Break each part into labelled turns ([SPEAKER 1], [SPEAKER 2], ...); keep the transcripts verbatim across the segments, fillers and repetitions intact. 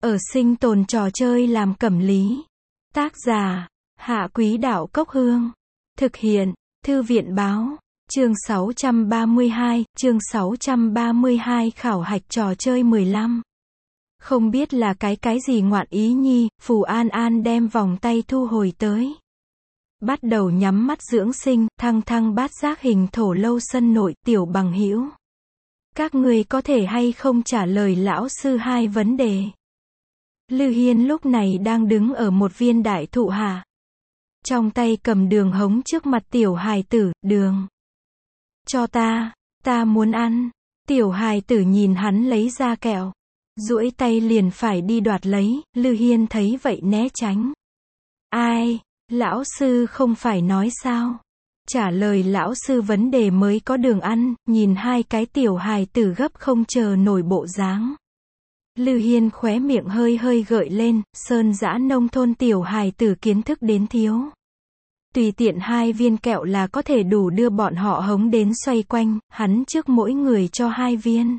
[SPEAKER 1] Ở sinh tồn trò chơi làm cẩm lý. Tác giả, Hạ Quý Đạo Cốc Hương. Thực hiện, Thư viện Báo. Chương sáu trăm ba mươi hai, chương sáu trăm ba mươi hai khảo hạch trò chơi mười lăm. Không biết là cái cái gì ngoạn ý nhi, Phù An An đem vòng tay thu hồi tới. Bắt đầu nhắm mắt dưỡng sinh, thăng thăng bát giác hình thổ lâu sân nội, tiểu bằng hữu. Các người có thể hay không trả lời lão sư hai vấn đề. Lư Hiên lúc này đang đứng ở một viên đại thụ hạ. Trong tay cầm đường hống trước mặt tiểu hài tử, đường. Cho ta, ta muốn ăn. Tiểu hài tử nhìn hắn lấy ra kẹo. Duỗi tay liền phải đi đoạt lấy, Lư Hiên thấy vậy né tránh. Ai, lão sư không phải nói sao? Trả lời lão sư vấn đề mới có đường ăn, nhìn hai cái tiểu hài tử gấp không chờ nổi bộ dáng. Lư Hiên khóe miệng hơi hơi gợi lên, sơn dã nông thôn tiểu hài tử kiến thức đến thiếu. Tùy tiện hai viên kẹo là có thể đủ đưa bọn họ hống đến xoay quanh, hắn trước mỗi người cho hai viên.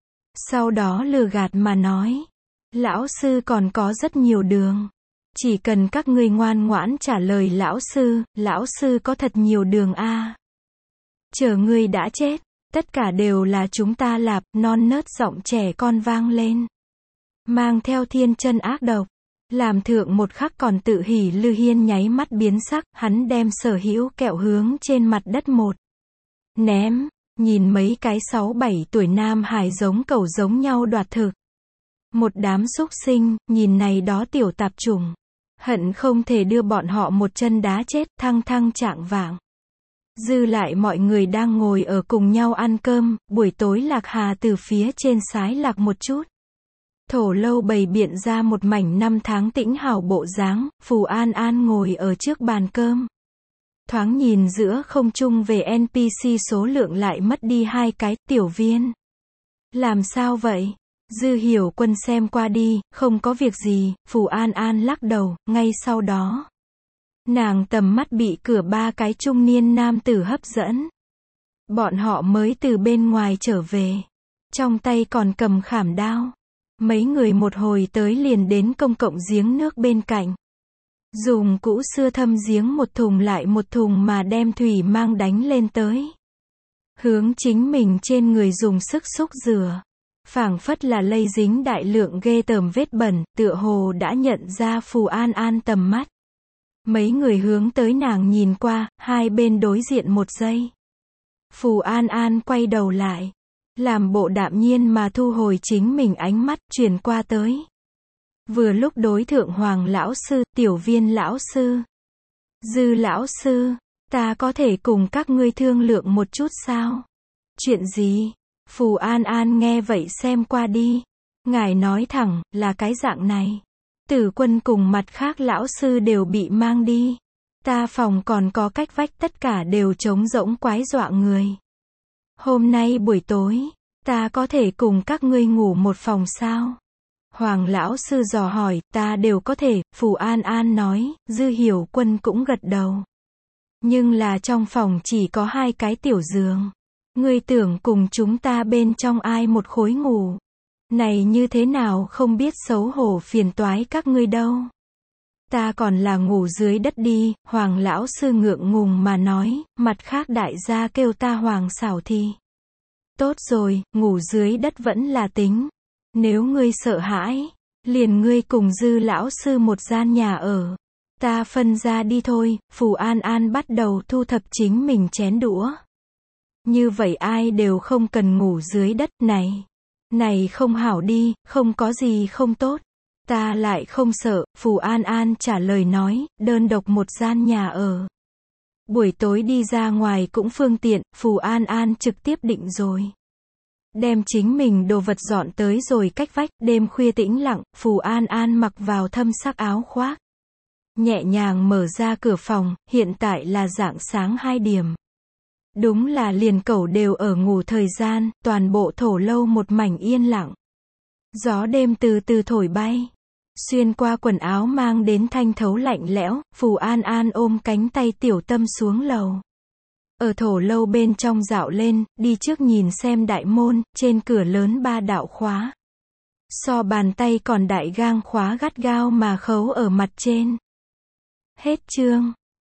[SPEAKER 1] Sau đó lừa gạt mà nói, lão sư còn có rất nhiều đường. Chỉ cần các ngươi ngoan ngoãn trả lời lão sư, lão sư có thật nhiều đường a. Chờ ngươi đã chết, tất cả đều là chúng ta lạp, non nớt giọng trẻ con vang lên. Mang theo thiên chân ác độc. Làm thượng một khắc còn tự hỉ Lư Hiên nháy mắt biến sắc, hắn đem sở hữu kẹo hướng trên mặt đất một. Ném, nhìn mấy cái sáu bảy tuổi nam hài giống cẩu giống nhau đoạt thực. Một đám xúc sinh, nhìn này đó tiểu tạp chủng. Hận không thể đưa bọn họ một chân đá chết, thăng thăng trạng vạng. Dư lại mọi người đang ngồi ở cùng nhau ăn cơm, buổi tối Lạc Hà từ phía trên sái lạc một chút. Thổ lâu bày biện ra một mảnh năm tháng tĩnh hảo bộ dáng, Phù An An ngồi ở trước bàn cơm. Thoáng nhìn giữa không trung về en pê xê số lượng lại mất đi hai cái, tiểu viên. Làm sao vậy? Dư Hiểu Quân xem qua đi, không có việc gì, Phù An An lắc đầu, ngay sau đó. Nàng tầm mắt bị cửa ba cái trung niên nam tử hấp dẫn. Bọn họ mới từ bên ngoài trở về. Trong tay còn cầm khảm đao. Mấy người một hồi tới liền đến công cộng giếng nước bên cạnh. Dùng cũ xưa thâm giếng một thùng lại một thùng mà đem thủy mang đánh lên tới. Hướng chính mình trên người dùng sức xúc rửa. Phảng phất là lây dính đại lượng ghê tởm vết bẩn, tựa hồ đã nhận ra Phù An An tầm mắt. Mấy người hướng tới nàng nhìn qua, hai bên đối diện một giây. Phù An An quay đầu lại. Làm bộ đạm nhiên mà thu hồi chính mình ánh mắt, chuyển qua tới. Vừa lúc đối thượng Hoàng lão sư, tiểu viên lão sư. Dư lão sư, ta có thể cùng các ngươi thương lượng một chút sao? Chuyện gì? Phù An An nghe vậy xem qua đi. Ngài nói thẳng, là cái dạng này. Tử Quân cùng mặt khác lão sư đều bị mang đi. Ta phòng còn có cách vách tất cả đều trống rỗng quái dọa người. Hôm nay buổi tối, ta có thể cùng các ngươi ngủ một phòng sao? Hoàng lão sư dò hỏi, ta đều có thể, Phù An An nói, Dư Hiểu Quân cũng gật đầu. Nhưng là trong phòng chỉ có hai cái tiểu giường. Ngươi tưởng cùng chúng ta bên trong ai một khối ngủ? Này như thế nào không biết xấu hổ phiền toái các ngươi đâu. Ta còn là ngủ dưới đất đi, Hoàng lão sư ngượng ngùng mà nói, mặt khác đại gia kêu ta Hoàng xảo thì. Tốt rồi, ngủ dưới đất vẫn là tính. Nếu ngươi sợ hãi, liền ngươi cùng Dư lão sư một gian nhà ở. Ta phân ra đi thôi, Phù An An bắt đầu thu thập chính mình chén đũa. Như vậy ai đều không cần ngủ dưới đất này. Này không hảo đi, không có gì không tốt. Ta lại không sợ, Phù An An trả lời nói, đơn độc một gian nhà ở. Buổi tối đi ra ngoài cũng phương tiện, Phù An An trực tiếp định rồi. Đem chính mình đồ vật dọn tới rồi cách vách, đêm khuya tĩnh lặng, Phù An An mặc vào thâm sắc áo khoác. Nhẹ nhàng mở ra cửa phòng, hiện tại là rạng sáng hai điểm. Đúng là liền cẩu đều ở ngủ thời gian, toàn bộ thổ lâu một mảnh yên lặng. Gió đêm từ từ thổi bay. Xuyên qua quần áo mang đến thanh thấu lạnh lẽo, Phù An An ôm cánh tay tiểu tâm xuống lầu. Ở thổ lâu bên trong dạo lên, đi trước nhìn xem đại môn, trên cửa lớn ba đạo khóa. So bàn tay còn đại gang khóa gắt gao mà khấu ở mặt trên. Hết chương.